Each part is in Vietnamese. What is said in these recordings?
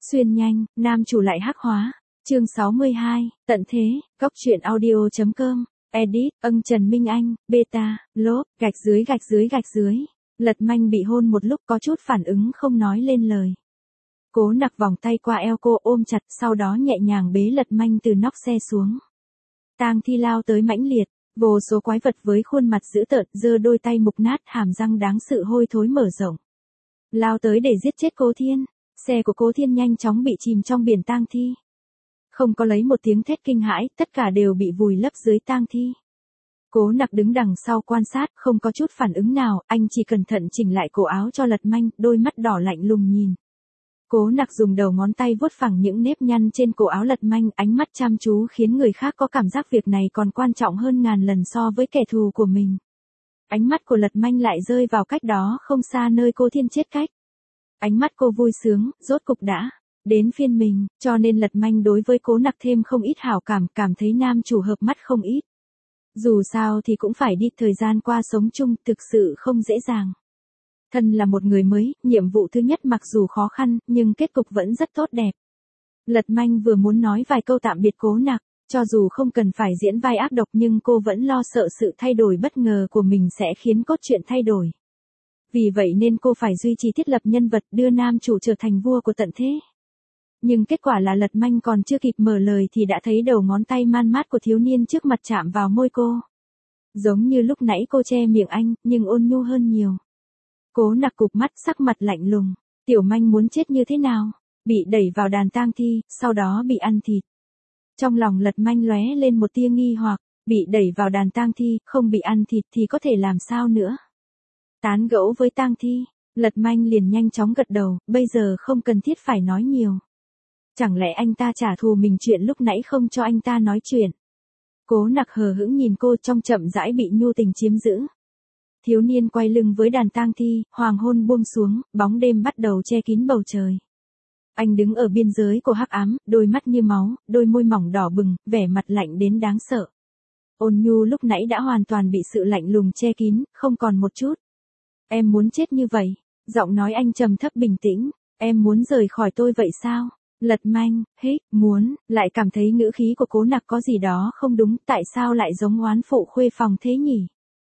Xuyên nhanh, nam chủ lại hắc hóa. Chương 62, tận thế, góc truyện audio.com, edit, Trần Minh Anh, beta, lốp, gạch dưới. Lật Manh bị hôn một lúc có chút phản ứng không nói lên lời. Cố Nặc vòng tay qua eo cô ôm chặt, sau đó nhẹ nhàng bế Lật Manh từ nóc xe xuống. Tang Thi lao tới mãnh liệt, vô số quái vật với khuôn mặt dữ tợn, giơ đôi tay mục nát, hàm răng đáng sự hôi thối mở rộng. Lao tới để giết chết Cố Thiên. Xe của Cố Thiên nhanh chóng bị chìm trong biển tang thi. Không có lấy một tiếng thét kinh hãi, tất cả đều bị vùi lấp dưới tang thi. Cố Nặc đứng đằng sau quan sát, không có chút phản ứng nào, anh chỉ cẩn thận chỉnh lại cổ áo cho Lật Manh, đôi mắt đỏ lạnh lùng nhìn. Cố Nặc dùng đầu ngón tay vuốt phẳng những nếp nhăn trên cổ áo Lật Manh, ánh mắt chăm chú khiến người khác có cảm giác việc này còn quan trọng hơn ngàn lần so với kẻ thù của mình. Ánh mắt của Lật Manh lại rơi vào cách đó không xa nơi Cố Thiên chết cách. Ánh mắt cô vui sướng, rốt cục đã đến phiên mình, cho nên Lật Manh đối với Cố Nặc thêm không ít hảo cảm, cảm thấy nam chủ hợp mắt không ít. Dù sao thì cũng phải đi, thời gian qua sống chung thực sự không dễ dàng. Thân là một người mới, nhiệm vụ thứ nhất mặc dù khó khăn, nhưng kết cục vẫn rất tốt đẹp. Lật Manh vừa muốn nói vài câu tạm biệt Cố Nặc, cho dù không cần phải diễn vai ác độc nhưng cô vẫn lo sợ sự thay đổi bất ngờ của mình sẽ khiến cốt truyện thay đổi. Vì vậy nên cô phải duy trì thiết lập nhân vật, đưa nam chủ trở thành vua của tận thế. Nhưng kết quả là Lật Manh còn chưa kịp mở lời thì đã thấy đầu ngón tay man mát của thiếu niên trước mặt chạm vào môi cô. Giống như lúc nãy cô che miệng anh, nhưng ôn nhu hơn nhiều. Cố Nặc cụp mắt, sắc mặt lạnh lùng. Tiểu Manh muốn chết như thế nào? Bị đẩy vào đàn tang thi, sau đó bị ăn thịt. Trong lòng Lật Manh lóe lên một tia nghi hoặc, bị đẩy vào đàn tang thi, không bị ăn thịt thì có thể làm sao nữa? Tán gẫu với tang thi, Lật Manh liền nhanh chóng gật đầu, bây giờ không cần thiết phải nói nhiều. Chẳng lẽ anh ta trả thù mình chuyện lúc nãy không cho anh ta nói chuyện? Cố Nặc hờ hững nhìn cô, trong chậm rãi bị nhu tình chiếm giữ. Thiếu niên quay lưng với đàn tang thi, hoàng hôn buông xuống, bóng đêm bắt đầu che kín bầu trời. Anh đứng ở biên giới của hắc ám, đôi mắt như máu, đôi môi mỏng đỏ bừng, vẻ mặt lạnh đến đáng sợ. Ôn nhu lúc nãy đã hoàn toàn bị sự lạnh lùng che kín, không còn một chút. Em muốn chết như vậy? Giọng nói anh trầm thấp bình tĩnh. Em muốn rời khỏi tôi vậy sao? Lật Manh, muốn, lại cảm thấy ngữ khí của Cố Nặc có gì đó không đúng, tại sao lại giống oán phụ khuê phòng thế nhỉ?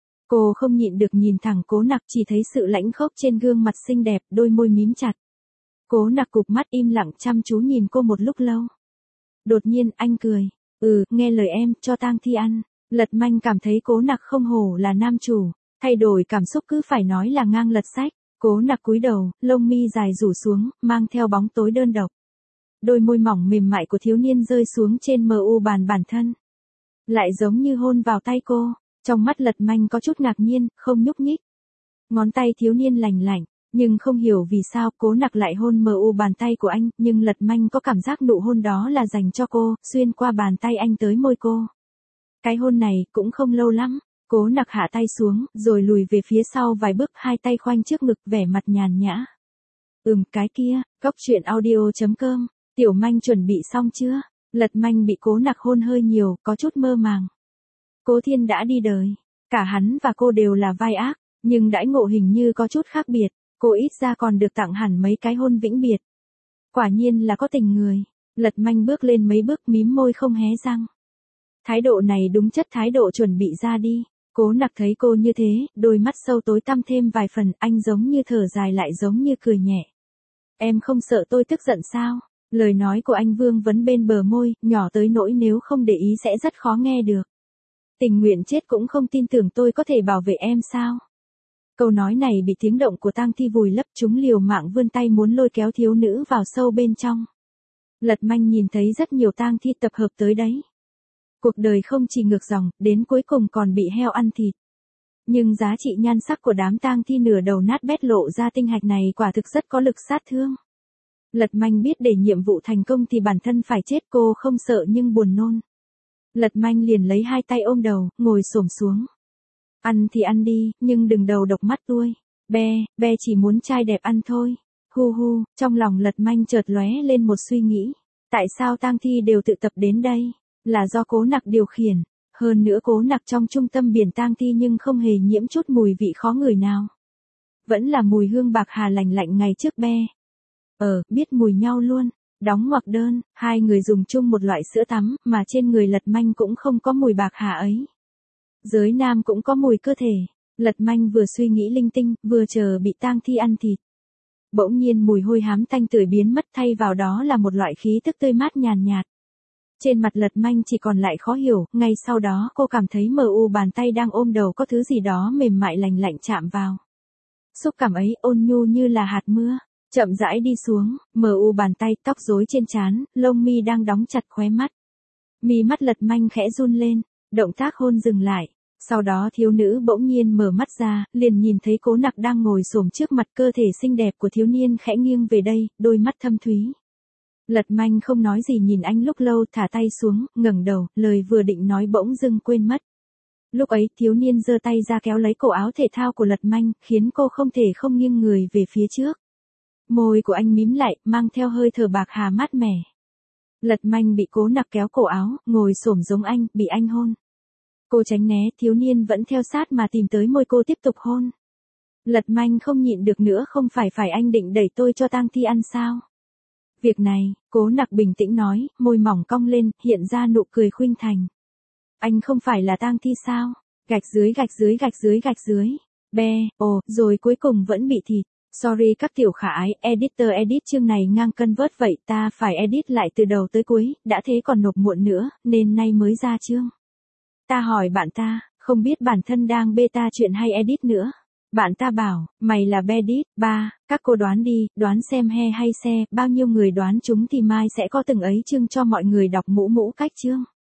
Cô không nhịn được nhìn thẳng Cố Nặc, chỉ thấy sự lãnh khốc trên gương mặt xinh đẹp, đôi môi mím chặt. Cố Nặc cụp mắt im lặng chăm chú nhìn cô một lúc lâu. Đột nhiên anh cười, nghe lời em, cho tang thi ăn. Lật Manh cảm thấy Cố Nặc không hổ là nam chủ, thay đổi cảm xúc cứ phải nói là ngang lật sách. Cố Nặc cúi đầu, lông mi dài rủ xuống, mang theo bóng tối đơn độc. Đôi môi mỏng mềm mại của thiếu niên rơi xuống trên mu bàn bản thân. Lại giống như hôn vào tay cô, trong mắt Lật Manh có chút ngạc nhiên, không nhúc nhích. Ngón tay thiếu niên lành lạnh, nhưng không hiểu vì sao Cố Nặc lại hôn mu bàn tay của anh, nhưng Lật Manh có cảm giác nụ hôn đó là dành cho cô, xuyên qua bàn tay anh tới môi cô. Cái hôn này cũng không lâu lắm, Cố Nặc hạ tay xuống, rồi lùi về phía sau vài bước, hai tay khoanh trước ngực, vẻ mặt nhàn nhã. Cái kia, góc truyện audio.com. Tiểu Manh chuẩn bị xong chưa? Lật Manh bị Cố Nặc hôn hơi nhiều, có chút mơ màng. Cố Thiên đã đi đời. Cả hắn và cô đều là vai ác, nhưng đãi ngộ hình như có chút khác biệt. Cô ít ra còn được tặng hẳn mấy cái hôn vĩnh biệt. Quả nhiên là có tình người. Lật Manh bước lên mấy bước, mím môi không hé răng. Thái độ này đúng chất thái độ chuẩn bị ra đi. Cố Nặc thấy cô như thế, đôi mắt sâu tối tăm thêm vài phần, anh giống như thở dài lại giống như cười nhẹ. Em không sợ tôi tức giận sao? Lời nói của anh vương vấn bên bờ môi, nhỏ tới nỗi nếu không để ý sẽ rất khó nghe được. Tình nguyện chết cũng không tin tưởng tôi có thể bảo vệ em sao? Câu nói này bị tiếng động của tang thi vùi lấp, chúng liều mạng vươn tay muốn lôi kéo thiếu nữ vào sâu bên trong. Lật Manh nhìn thấy rất nhiều tang thi tập hợp tới đấy. Cuộc đời không chỉ ngược dòng, đến cuối cùng còn bị heo ăn thịt. Nhưng giá trị nhan sắc của đám tang thi nửa đầu nát bét lộ ra tinh hạch này quả thực rất có lực sát thương. Lật Manh biết để nhiệm vụ thành công thì bản thân phải chết, cô không sợ nhưng buồn nôn. Lật Manh liền lấy hai tay ôm đầu, ngồi xổm xuống. Ăn thì ăn đi, nhưng đừng đầu độc mắt tôi. Be chỉ muốn trai đẹp ăn thôi. Hu, trong lòng Lật Manh chợt lóe lên một suy nghĩ. Tại sao tang thi đều tự tập đến đây? Là do Cố Nặc điều khiển. Hơn nữa Cố Nặc trong trung tâm biển tang thi nhưng không hề nhiễm chút mùi vị khó ngửi nào. Vẫn là mùi hương bạc hà lành lạnh ngày trước Be. Biết mùi nhau luôn. Đóng ngoặc đơn, hai người dùng chung một loại sữa tắm, mà trên người Lật Manh cũng không có mùi bạc hà ấy. Giới nam cũng có mùi cơ thể. Lật Manh vừa suy nghĩ linh tinh, vừa chờ bị tang thi ăn thịt. Bỗng nhiên mùi hôi hám tanh tưởi biến mất, thay vào đó là một loại khí tức tươi mát nhàn nhạt. Trên mặt Lật Manh chỉ còn lại khó hiểu, ngay sau đó cô cảm thấy mờ u bàn tay đang ôm đầu có thứ gì đó mềm mại lành lạnh chạm vào. Xúc cảm ấy ôn nhu như là hạt mưa, chậm rãi đi xuống, mờ u bàn tay, tóc rối trên trán, lông mi đang đóng chặt khóe mắt. Mi mắt Lật Manh khẽ run lên, động tác hôn dừng lại. Sau đó thiếu nữ bỗng nhiên mở mắt ra, liền nhìn thấy Cố Nặc đang ngồi xổm trước mặt, cơ thể xinh đẹp của thiếu niên khẽ nghiêng về đây, đôi mắt thâm thúy. Lật Manh không nói gì nhìn anh lúc lâu, thả tay xuống, ngẩng đầu, lời vừa định nói bỗng dưng quên mất. Lúc ấy, thiếu niên giơ tay ra kéo lấy cổ áo thể thao của Lật Manh, khiến cô không thể không nghiêng người về phía trước. Môi của anh mím lại, mang theo hơi thở bạc hà mát mẻ. Lật Manh bị Cố Nặc kéo cổ áo, ngồi xổm giống anh, bị anh hôn. Cô tránh né, thiếu niên vẫn theo sát mà tìm tới môi cô tiếp tục hôn. Lật Manh không nhịn được nữa, không phải anh định đẩy tôi cho tang thi ăn sao? Việc này, Cố Nặc bình tĩnh nói, môi mỏng cong lên, hiện ra nụ cười khuynh thành. Anh không phải là tang thi sao? Gạch dưới gạch dưới gạch dưới gạch dưới. Rồi cuối cùng vẫn bị thịt. Sorry các tiểu khả ái, editor edit chương này ngang cân vớt vậy, ta phải edit lại từ đầu tới cuối, đã thế còn nộp muộn nữa, nên nay mới ra chương. Ta hỏi bạn ta, không biết bản thân đang beta chuyện hay edit nữa. Bạn ta bảo, mày là Bedit, các cô đoán đi, đoán xem he hay xe, bao nhiêu người đoán chúng thì mai sẽ có từng ấy chương cho mọi người đọc mũ cách chương.